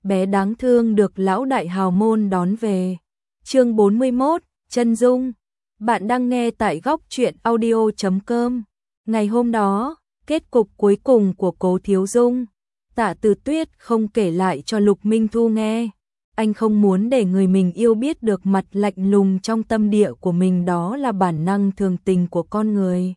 bé đáng thương được lão đại hào môn đón về. Chương 41, chân dung. Bạn đang nghe tại góc truyện audio.com. Ngày hôm đó, kết cục cuối cùng của Cố Thiếu Dung, Tạ Từ Tuyết không kể lại cho Lục Minh Thu nghe. Anh không muốn để người mình yêu biết được mặt lạnh lùng trong tâm địa của mình, đó là bản năng thường tình của con người.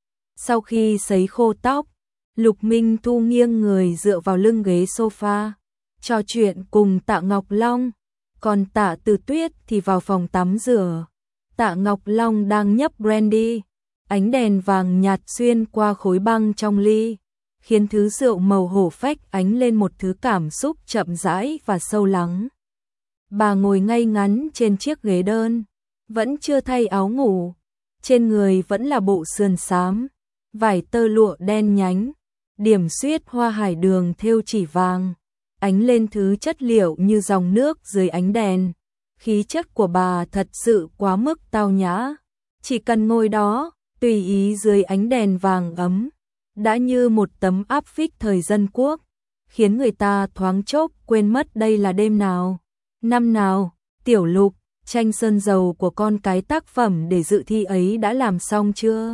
Sau khi sấy khô tóc, Lục Minh Thu nghiêng người dựa vào lưng ghế sofa, trò chuyện cùng Tạ Ngọc Long, còn Tạ Từ Tuyết thì vào phòng tắm rửa. Tạ Ngọc Long đang nhấp brandy, ánh đèn vàng nhạt xuyên qua khối băng trong ly, khiến thứ rượu màu hổ phách ánh lên một thứ cảm xúc chậm rãi và sâu lắng. Bà ngồi ngay ngắn trên chiếc ghế đơn, vẫn chưa thay áo ngủ, trên người vẫn là bộ sườn xám, vải tơ lụa đen nhánh, điểm xuyết hoa hải đường thêu chỉ vàng, ánh lên thứ chất liệu như dòng nước dưới ánh đèn. Khí chất của bà thật sự quá mức tao nhã, chỉ cần ngồi đó, tùy ý dưới ánh đèn vàng ấm, đã như một tấm áp phích thời dân quốc, khiến người ta thoáng chốc quên mất đây là đêm nào, năm nào. Tiểu Lục, tranh sơn dầu của con cái tác phẩm để dự thi ấy đã làm xong chưa?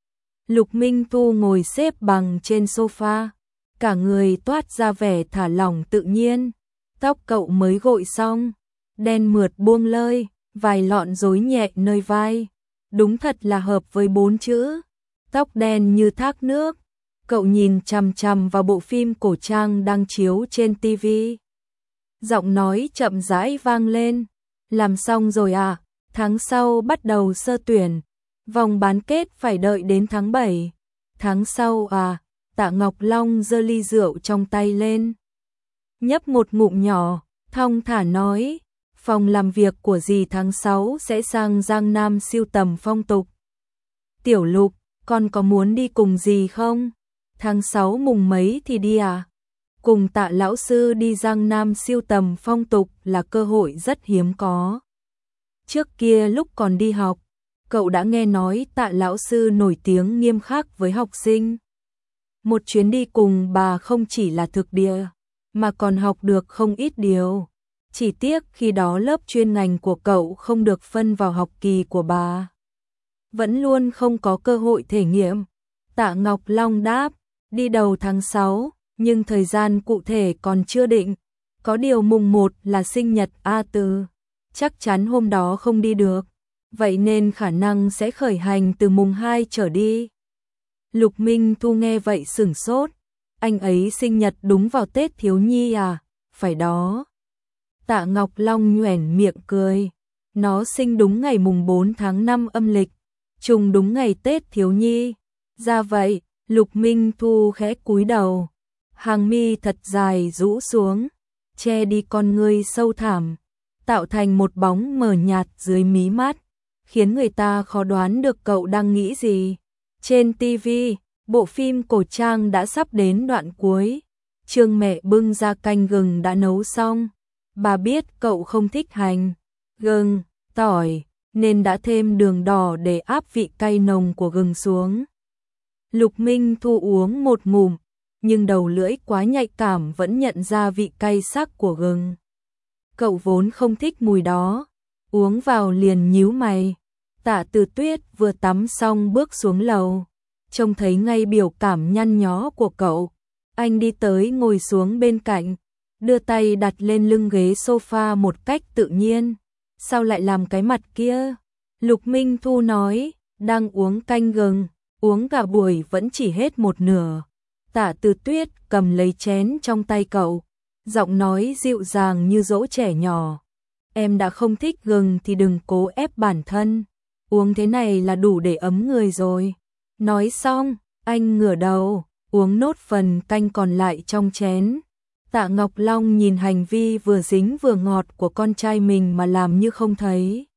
Lục Minh Thu ngồi xếp bằng trên sofa, cả người toát ra vẻ thả lỏng tự nhiên. Tóc cậu mới gội xong, đen mượt buông lơi, vài lọn rối nhẹ nơi vai, đúng thật là hợp với 4 chữ. Tóc đen như thác nước. Cậu nhìn chằm chằm vào bộ phim cổ trang đang chiếu trên TV. Giọng nói chậm rãi vang lên. Làm xong rồi à? Tháng sau bắt đầu sơ tuyển, vòng bán kết phải đợi đến tháng 7. Tháng sau à? Tạ Ngọc Long giơ ly rượu trong tay lên, nhấp một ngụm nhỏ, thong thả nói, phòng làm việc của dì tháng 6 sẽ sang Giang Nam siêu tầm phong tục. Tiểu Lục, con có muốn đi cùng dì không? Tháng 6 mùng mấy thì đi à? Cùng Tạ lão sư đi Giang Nam siêu tầm phong tục là cơ hội rất hiếm có. Trước kia lúc còn đi học, cậu đã nghe nói Tạ lão sư nổi tiếng nghiêm khắc với học sinh. Một chuyến đi cùng bà không chỉ là thực địa, mà còn học được không ít điều. Chỉ tiếc khi đó lớp chuyên ngành của cậu không được phân vào học kỳ của bà, vẫn luôn không có cơ hội thể nghiệm. Tạ Ngọc Long đáp, đi đầu tháng 6, nhưng thời gian cụ thể còn chưa định. Có điều mùng 1 là sinh nhật A Từ, chắc chắn hôm đó không đi được, vậy nên khả năng sẽ khởi hành từ mùng 2 trở đi. Lục Minh Thu nghe vậy sửng sốt, anh ấy sinh nhật đúng vào Tết thiếu nhi à? Phải đó. Tạ Ngọc Long nhoẻn miệng cười, nó sinh đúng ngày mùng 4 tháng 5 âm lịch, trùng đúng ngày Tết thiếu nhi. Ra vậy. Lục Minh Thu khẽ cúi đầu, hàng mi thật dài rũ xuống, che đi con ngươi sâu thẳm, tạo thành một bóng mờ nhạt dưới mí mắt, khiến người ta khó đoán được cậu đang nghĩ gì. Trên TV, bộ phim cổ trang đã sắp đến đoạn cuối, Trương mẹ bưng ra canh gừng đã nấu xong. Bà biết cậu không thích hành, gừng, tỏi, nên đã thêm đường đỏ để áp vị cay nồng của gừng xuống. Lục Minh Thu uống một ngụm, nhưng đầu lưỡi quá nhạy cảm vẫn nhận ra vị cay sắc của gừng. Cậu vốn không thích mùi đó, uống vào liền nhíu mày. Tạ Từ Tuyết vừa tắm xong bước xuống lầu, trông thấy ngay biểu cảm nhăn nhó của cậu. Anh đi tới ngồi xuống bên cạnh, đưa tay đặt lên lưng ghế sofa một cách tự nhiên. Sao lại làm cái mặt kia? Lục Minh Thu nói, đang uống canh gừng. Uống cả buổi vẫn chỉ hết một nửa. Tạ Từ Tuyết cầm lấy chén trong tay cậu, giọng nói dịu dàng như dỗ trẻ nhỏ. Em đã không thích gừng thì đừng cố ép bản thân, uống thế này là đủ để ấm người rồi. Nói xong, anh ngửa đầu, uống nốt phần canh còn lại trong chén. Tạ Ngọc Long nhìn hành vi vừa dính vừa ngọt của con trai mình mà làm như không thấy.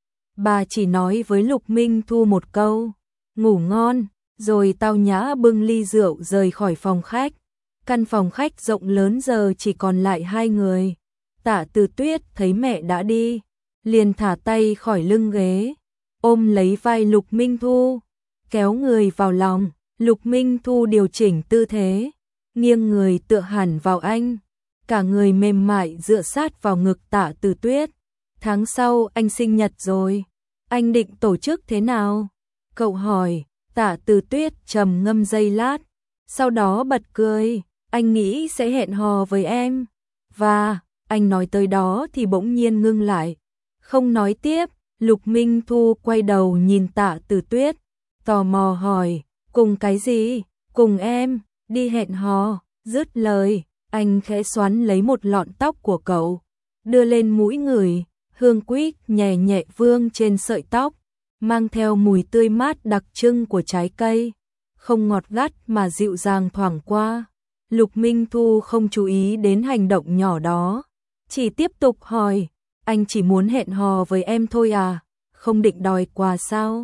Bà chỉ nói với Lục Minh Thu một câu, ngủ ngon, rồi tao nhã bưng ly rượu rời khỏi phòng khách. Căn phòng khách rộng lớn giờ chỉ còn lại hai người. Tạ Từ Tuyết thấy mẹ đã đi, liền thả tay khỏi lưng ghế, ôm lấy vai Lục Minh Thu, kéo người vào lòng. Lục Minh Thu điều chỉnh tư thế, nghiêng người tựa hẳn vào anh, cả người mềm mại dựa sát vào ngực Tạ Từ Tuyết. Tháng sau anh sinh nhật rồi, anh định tổ chức thế nào? Cậu hỏi. Tạ Từ Tuyết trầm ngâm giây lát, sau đó bật cười, anh nghĩ sẽ hẹn hò với em. Và, anh nói tới đó thì bỗng nhiên ngưng lại, không nói tiếp. Lục Minh Thu quay đầu nhìn Tạ Từ Tuyết, tò mò hỏi, cùng cái gì? Cùng em, đi hẹn hò. Dứt lời, anh khẽ xoắn lấy một lọn tóc của cậu, đưa lên mũi ngửi, hương quýt nhẹ nhẹ vương trên sợi tóc, mang theo mùi tươi mát đặc trưng của trái cây, không ngọt gắt mà dịu dàng thoảng qua. Lục Minh Thu không chú ý đến hành động nhỏ đó, chỉ tiếp tục hỏi, anh chỉ muốn hẹn hò với em thôi à, không định đòi quà sao?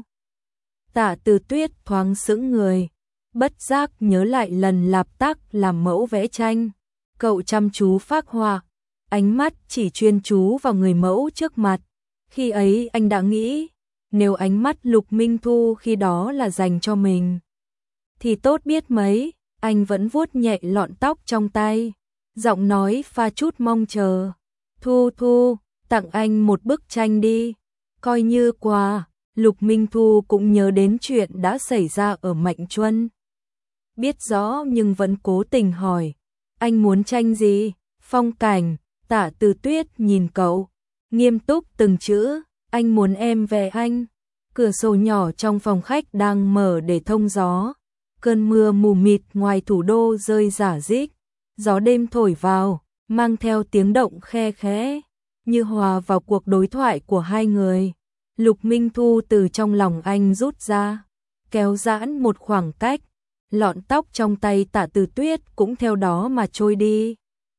Tạ Từ Tuyết thoáng sững người, bất giác nhớ lại lần Lạp Tác làm mẫu vẽ tranh. Cậu chăm chú phác họa, ánh mắt chỉ chuyên chú vào người mẫu trước mặt. Khi ấy anh đã nghĩ, nếu ánh mắt Lục Minh Thu khi đó là dành cho mình, thì tốt biết mấy. Anh vẫn vuốt nhẹ lọn tóc trong tay, giọng nói pha chút mong chờ. Thu Thu, tặng anh một bức tranh đi, coi như quà. Lục Minh Thu cũng nhớ đến chuyện đã xảy ra ở Mạnh Chuân. Biết rõ nhưng vẫn cố tình hỏi, anh muốn tranh gì? Phong cảnh. Tạ Từ Tuyết nhìn cậu, nghiêm túc từng chữ, anh muốn em vẽ anh. Cửa sổ nhỏ trong phòng khách đang mở để thông gió. Cơn mưa mù mịt ngoài thủ đô rơi rả rích, gió đêm thổi vào, mang theo tiếng động khe khẽ, như hòa vào cuộc đối thoại của hai người. Lục Minh Thu từ trong lòng anh rút ra, kéo giãn một khoảng cách, lọn tóc trong tay Tạ Từ Tuyết cũng theo đó mà trôi đi.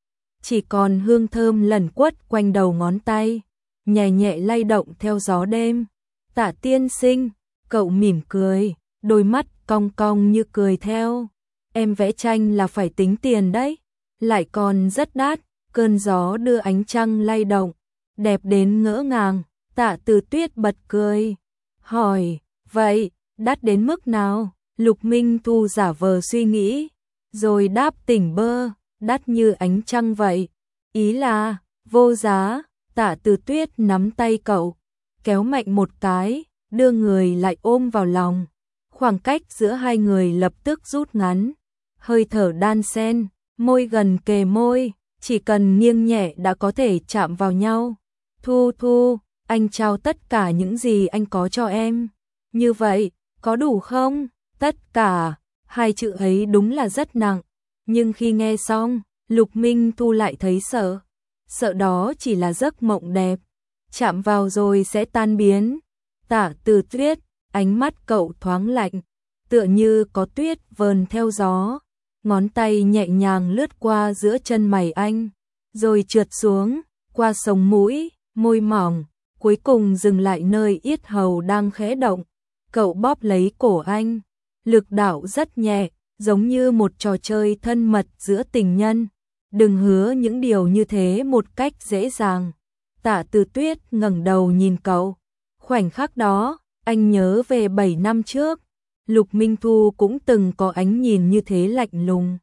Chỉ còn hương thơm lẩn quất quanh đầu ngón tay, nhẹ nhẹ lay động theo gió đêm. Tạ tiên sinh, cậu mỉm cười, đôi mắt cong cong như cười theo. Em vẽ tranh là phải tính tiền đấy, lại còn rất đắt. Cơn gió đưa ánh trăng lay động, đẹp đến ngỡ ngàng. Tạ Từ Tuyết bật cười, hỏi, vậy, đắt đến mức nào? Lục Minh Thu giả vờ suy nghĩ, rồi đáp tỉnh bơ, đắt như ánh trăng vậy. Ý là, vô giá. Tạ Từ Tuyết nắm tay cậu, kéo mạnh một cái, đưa người lại ôm vào lòng. Khoảng cách giữa hai người lập tức rút ngắn, hơi thở đan xen, môi gần kề môi, chỉ cần nghiêng nhẹ đã có thể chạm vào nhau. Thu Thu, anh trao tất cả những gì anh có cho em. Như vậy, có đủ không? Tất cả, hai chữ ấy đúng là rất nặng, nhưng khi nghe xong, Lục Minh Thu lại thấy sợ. Sợ đó chỉ là giấc mộng đẹp, chạm vào rồi sẽ tan biến. Tạ Từ Tuyết, ánh mắt cậu thoáng lạnh, tựa như có tuyết vờn theo gió. Ngón tay nhẹ nhàng lướt qua giữa chân mày anh, rồi trượt xuống, qua sống mũi, môi mỏng, cuối cùng dừng lại nơi yết hầu đang khẽ động. Cậu bóp lấy cổ anh, lực đạo rất nhẹ, giống như một trò chơi thân mật giữa tình nhân. Đừng hứa những điều như thế một cách dễ dàng. Tạ Từ Tuyết ngẩng đầu nhìn cậu. Khoảnh khắc đó, anh nhớ về 7 năm trước. Lục Minh Thu cũng từng có ánh nhìn như thế, lạnh lùng,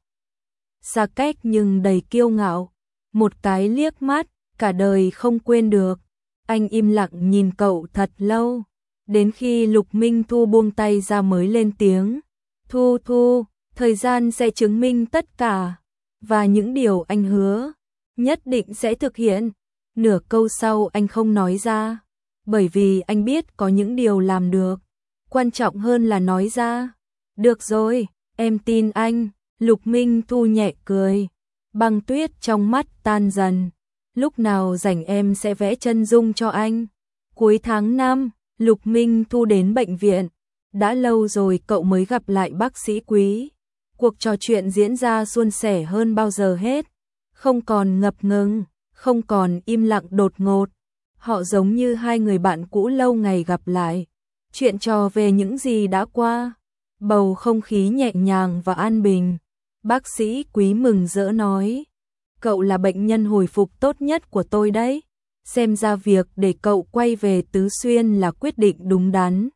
xa cách nhưng đầy kiêu ngạo. Một cái liếc mắt, cả đời không quên được. Anh im lặng nhìn cậu thật lâu, đến khi Lục Minh Thu buông tay ra mới lên tiếng. Thu Thu, thời gian sẽ chứng minh tất cả, và những điều anh hứa, nhất định sẽ thực hiện. Nửa câu sau anh không nói ra, bởi vì anh biết có những điều làm được, quan trọng hơn là nói ra. Được rồi, em tin anh. Lục Minh Thu nhẹ cười, băng tuyết trong mắt tan dần. Lúc nào rảnh em sẽ vẽ chân dung cho anh. Cuối tháng 5, Lục Minh Thu đến bệnh viện. Đã lâu rồi cậu mới gặp lại bác sĩ Quý. Cuộc trò chuyện diễn ra suôn sẻ hơn bao giờ hết. Không còn ngập ngừng, không còn im lặng đột ngột. Họ giống như hai người bạn cũ lâu ngày gặp lại, chuyện trò về những gì đã qua. Bầu không khí nhẹ nhàng và an bình. Bác sĩ Quý mừng rỡ nói, cậu là bệnh nhân hồi phục tốt nhất của tôi đấy. Xem ra việc để cậu quay về Tứ Xuyên là quyết định đúng đắn.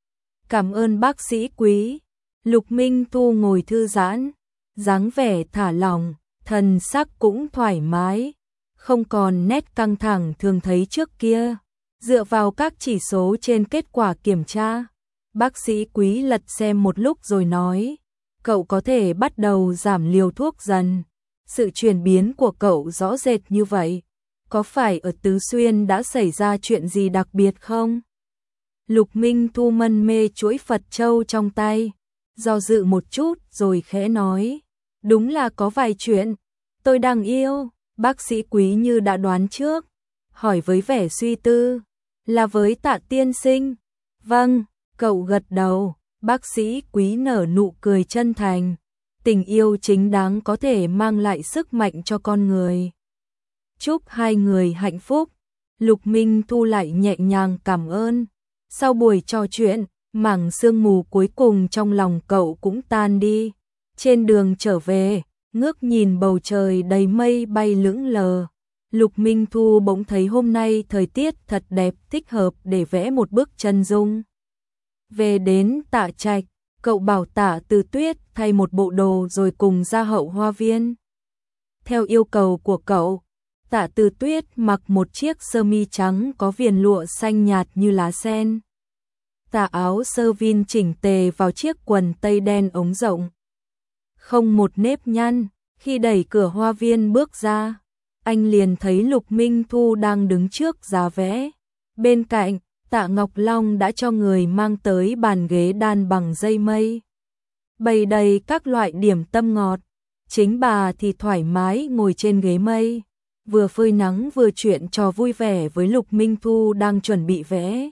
Cảm ơn bác sĩ Quý. Lục Minh Thu ngồi thư giãn, dáng vẻ thả lỏng, thần sắc cũng thoải mái, không còn nét căng thẳng thường thấy trước kia. Dựa vào các chỉ số trên kết quả kiểm tra, bác sĩ Quý lật xem một lúc rồi nói, cậu có thể bắt đầu giảm liều thuốc dần. Sự chuyển biến của cậu rõ rệt như vậy, có phải ở Tứ Xuyên đã xảy ra chuyện gì đặc biệt không? Lục Minh Thu mân mê chuỗi Phật châu trong tay, do dự một chút rồi khẽ nói, đúng là có vài chuyện. Tôi đang yêu. Bác sĩ Quý như đã đoán trước, hỏi với vẻ suy tư, là với Tạ tiên sinh? Vâng, cậu gật đầu. Bác sĩ Quý nở nụ cười chân thành, tình yêu chính đáng có thể mang lại sức mạnh cho con người. Chúc hai người hạnh phúc. Lục Minh Thu lại nhẹ nhàng cảm ơn. Sau buổi trò chuyện, mảng sương mù cuối cùng trong lòng cậu cũng tan đi. Trên đường trở về, ngước nhìn bầu trời đầy mây bay lững lờ, Lục Minh Thu bỗng thấy hôm nay thời tiết thật đẹp, thích hợp để vẽ một bức chân dung. Về đến Tạ Trạch, cậu bảo Tạ Từ Tuyết thay một bộ đồ rồi cùng ra hậu hoa viên. Theo yêu cầu của cậu, Tạ Từ Tuyết mặc một chiếc sơ mi trắng có viền lụa xanh nhạt như lá sen. Tà áo sơ vin chỉnh tề vào chiếc quần tây đen ống rộng, không một nếp nhăn. Khi đẩy cửa hoa viên bước ra, anh liền thấy Lục Minh Thu đang đứng trước giá vẽ. Bên cạnh, Tạ Ngọc Long đã cho người mang tới bàn ghế đan bằng dây mây, bày đầy các loại điểm tâm ngọt. Chính bà thì thoải mái ngồi trên ghế mây, vừa phơi nắng vừa chuyện trò vui vẻ với Lục Minh Thu đang chuẩn bị vẽ.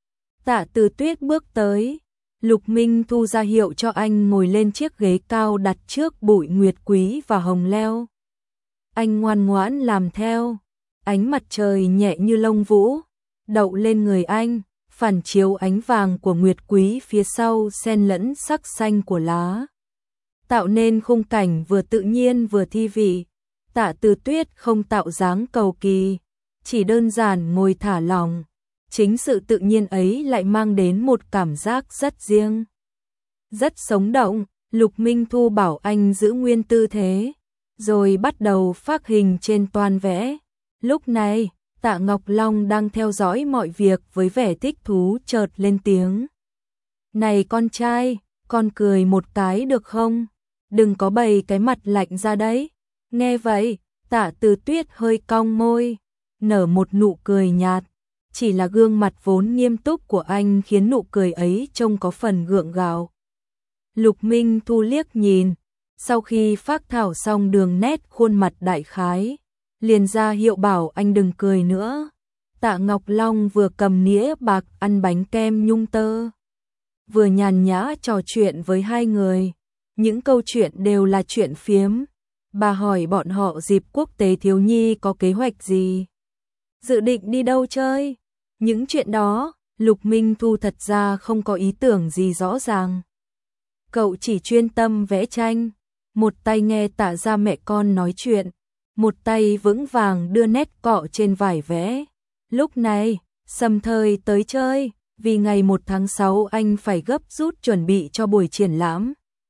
Tạ Từ Tuyết bước tới, Lục Minh Thu ra hiệu cho anh ngồi lên chiếc ghế cao đặt trước bụi nguyệt quý và hồng leo. Anh ngoan ngoãn làm theo, ánh mặt trời nhẹ như lông vũ đậu lên người anh, phản chiếu ánh vàng của nguyệt quý phía sau xen lẫn sắc xanh của lá, tạo nên khung cảnh vừa tự nhiên vừa thi vị. Tạ Từ Tuyết không tạo dáng cầu kỳ, chỉ đơn giản ngồi thả lỏng. Chính sự tự nhiên ấy lại mang đến một cảm giác rất riêng, rất sống động. Lục Minh Thu bảo anh giữ nguyên tư thế, rồi bắt đầu phác hình trên toan vẽ. Lúc này, Tạ Ngọc Long đang theo dõi mọi việc với vẻ thích thú chợt lên tiếng. Này con trai, con cười một cái được không? Đừng có bày cái mặt lạnh ra đấy. Nghe vậy, Tạ Từ Tuyết hơi cong môi, nở một nụ cười nhạt. Chỉ là gương mặt vốn nghiêm túc của anh khiến nụ cười ấy trông có phần gượng gạo. Lục Minh Thu liếc nhìn, sau khi phác thảo xong đường nét khuôn mặt đại khái, liền ra hiệu bảo anh đừng cười nữa. Tạ Ngọc Long vừa cầm nĩa bạc ăn bánh kem nhung tơ, vừa nhàn nhã trò chuyện với hai người. Những câu chuyện đều là chuyện phiếm. Bà hỏi bọn họ dịp quốc tế thiếu nhi có kế hoạch gì, dự định đi đâu chơi. Những chuyện đó, Lục Minh Thu thật ra không có ý tưởng gì rõ ràng. Cậu chỉ chuyên tâm vẽ tranh, một tay nghe Tạ gia mẹ con nói chuyện, một tay vững vàng đưa nét cọ trên vải vẽ. Lúc này, Sầm Thời tới chơi, vì ngày 1 tháng 6 anh phải gấp rút chuẩn bị cho buổi triển lãm.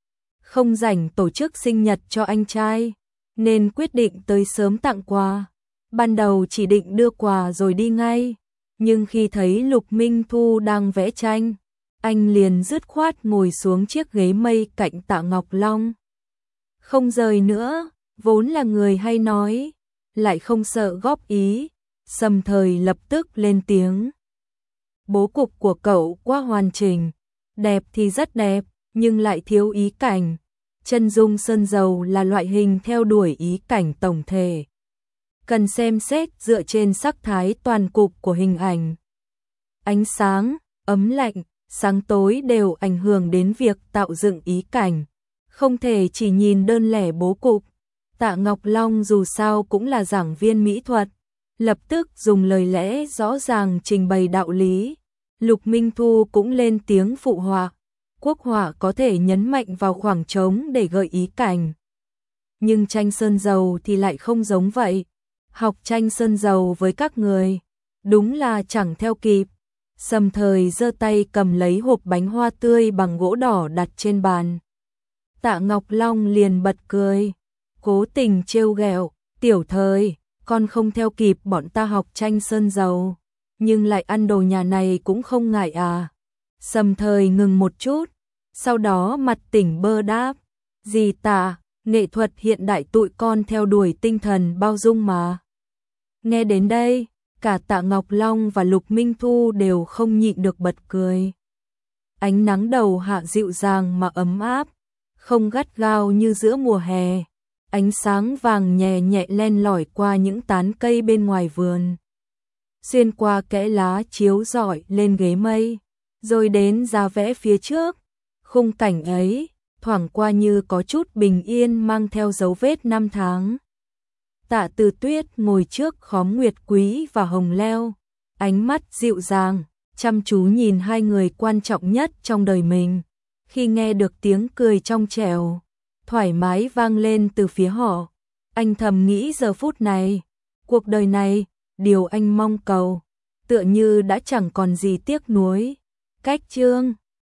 Không rảnh tổ chức sinh nhật cho anh trai, nên quyết định tới sớm tặng quà. Ban đầu chỉ định đưa quà rồi đi ngay, nhưng khi thấy Lục Minh Thu đang vẽ tranh, anh liền dứt khoát ngồi xuống chiếc ghế mây cạnh Tạ Ngọc Long. Không rời nữa, vốn là người hay nói, lại không sợ góp ý. Sầm Thời lập tức lên tiếng. Bố cục của cậu quá hoàn chỉnh, đẹp thì rất đẹp, nhưng lại thiếu ý cảnh. Chân dung sơn dầu là loại hình theo đuổi ý cảnh tổng thể, cần xem xét dựa trên sắc thái toàn cục của hình ảnh. Ánh sáng, ấm lạnh, sáng tối đều ảnh hưởng đến việc tạo dựng ý cảnh, không thể chỉ nhìn đơn lẻ bố cục. Tạ Ngọc Long dù sao cũng là giảng viên mỹ thuật, lập tức dùng lời lẽ rõ ràng trình bày đạo lý. Lục Minh Thu cũng lên tiếng phụ họa. Quốc họa có thể nhấn mạnh vào khoảng trống để gợi ý cảnh, nhưng tranh sơn dầu thì lại không giống vậy. Học tranh sơn dầu với các người, đúng là chẳng theo kịp. Sầm Thời giơ tay cầm lấy hộp bánh hoa tươi bằng gỗ đỏ đặt trên bàn. Tạ Ngọc Long liền bật cười. cố tình trêu ghẹo, tiểu thời, con không theo kịp bọn ta học tranh sơn dầu, nhưng lại ăn đồ nhà này cũng không ngại à. Sầm Thời ngừng một chút, sau đó mặt tỉnh bơ đáp, gì tạ, nghệ thuật hiện đại tụi con theo đuổi tinh thần bao dung mà. Nghe đến đây, cả Tạ Ngọc Long và Lục Minh Thu đều không nhịn được bật cười. Ánh nắng đầu hạ dịu dàng mà ấm áp, không gắt gao như giữa mùa hè. Ánh sáng vàng nhẹ nhẹ len lỏi qua những tán cây bên ngoài vườn, xuyên qua kẽ lá chiếu rọi lên ghế mây, rồi đến giá vẽ phía trước. Khung cảnh ấy thoảng qua như có chút bình yên mang theo dấu vết năm tháng. Tạ Từ Tuyết ngồi trước khóm nguyệt quý và hồng leo, ánh mắt dịu dàng, chăm chú nhìn hai người quan trọng nhất trong đời mình. Khi nghe được tiếng cười trong trẻo, thoải mái vang lên từ phía họ, anh thầm nghĩ giờ phút này, cuộc đời này, điều anh mong cầu, tựa như đã chẳng còn gì tiếc nuối. Cách chương